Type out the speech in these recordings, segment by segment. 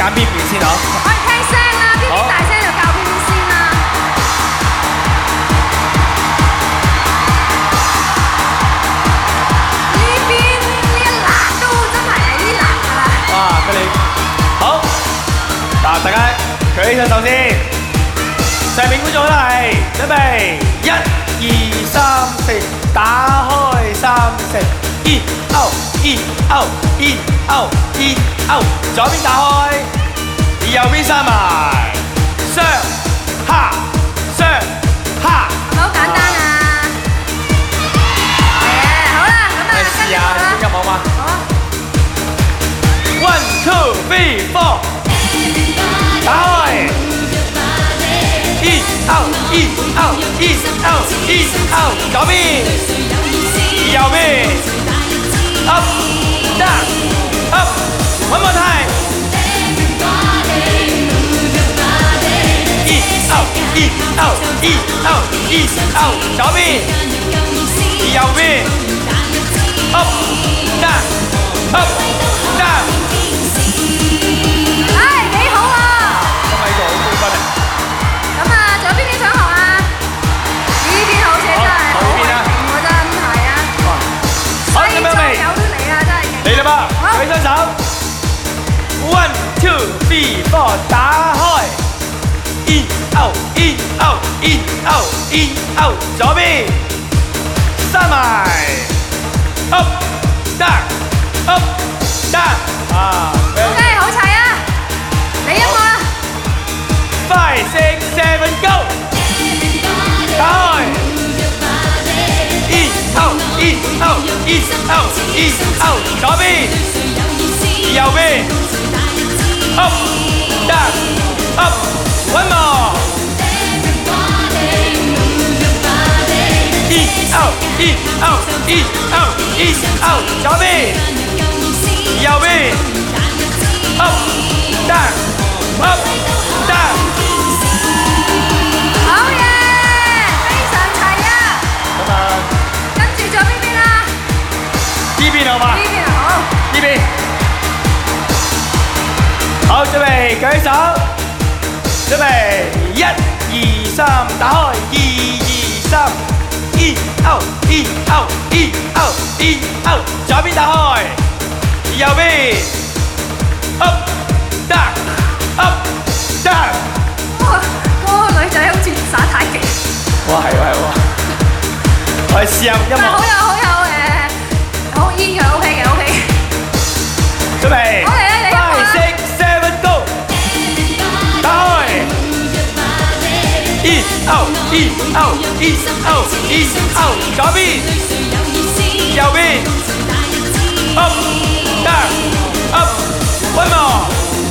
揀邊邊先好？ 我哋聽聲啦，邊邊大聲就教邊邊先啦。呢邊呢一欄都真係呢欄㗎啦。 哇！佢哋好嗱，大家舉起隻手先。上面觀眾都係準備1、2、3、4，打開3、4。in out in out in out in out， 左邊打開，右邊閂埋，上下上下， 係咪好簡單啊？係啊，好啦，咁啊， 試下先入好嘛？ 好。 1、2、3、4， 打開 in out in out in out in out， 左邊，右邊。 Up, down, up. One more time. In, out, in, out, in, out, in, out. 左邊，右邊。Up, down, up, down. 唉，幾好喎！ 咁喺度好高分啊！ 咁啊，仲有邊邊想學啊？呢邊好似真係好勁喎，真係啊！ 好，準備未？ 嚟啦噃，舉雙手 ，1、2、3、4， 打開 ，in out in out in out in out， 左邊，閂埋 ，up down up down， 啊 ，OK， 好齊啊！你音樂啦 ，5、6、7 go， 打開 ，in out in out in out in out， 左邊，右邊 ，up down up one more， in out in out in out in out， 左邊，右邊 ，up down up down， 好嘢，非常齊啊！ 咁啊， 跟住仲有邊邊啊？ 呢邊好嘛？ 呢邊好。 呢邊，好，準備舉手，準備1、2、3， 打開2、2、3，in out in out in out in out， 左邊打開，右邊 up down up down。 哇！嗰個女仔好似耍太極。 哇，係喎係喎，我哋試下音但係樂。 好煙嘅 OK 嘅 OK。 準備。 好嚟啦，你音樂啦。 5、6、7 go， 打開。in out in out in out in out， 左邊，右邊 ，up down up one more，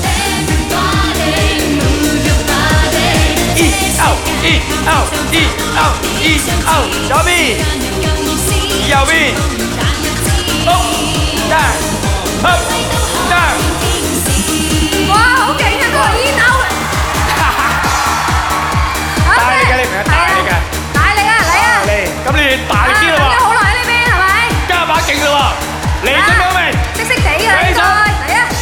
in out in out in out in out， 左邊，右邊 ，up down up down。 哇，好勁啊！嗰個煙歐。 大力嘅，你明唔明？大力嘅。 大力啊！嚟啊！ 嚟，咁你哋大力啲啦喎。 等咗好耐呢邊係咪？ 加把勁啦喎！嚟準備好未？ 識識地㗎呢個，嚟啊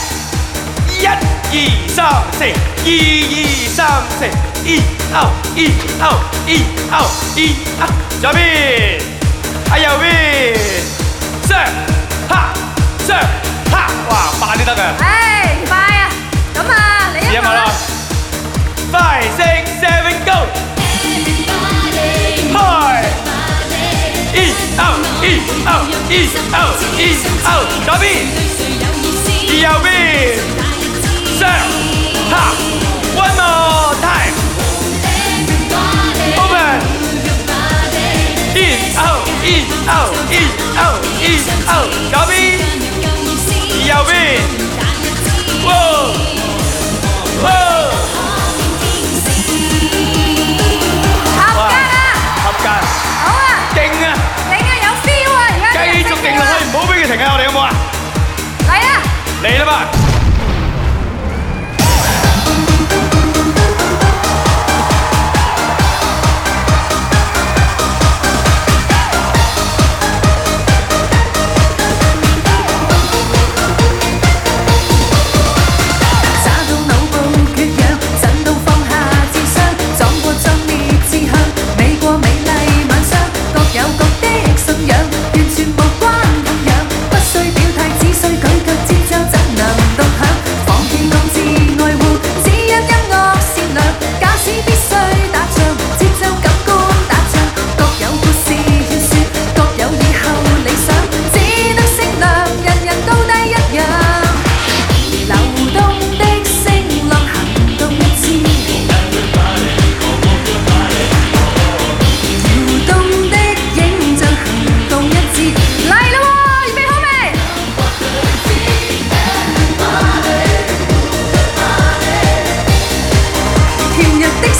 ！1、2、3、4， 2、2、3、4，in out in out in out in out， 左邊，啊右邊，上下上下，哇，快啲得㗎！ 唉，快啊！咁啊，你試一下啦。5、6、7 go， 開 ，in out in out in out in out， 左邊，右邊，上下 ，one more time，open，in out in out in out in out， 左邊，右邊，wow wow。 合格， 好啊！ 勁啊！ 勁啊！有 feel 啊！而家繼續勁落去，唔好俾佢停啊！我哋好唔好啊？ 嚟啊！ 嚟啦嘛！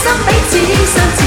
心彼此相知。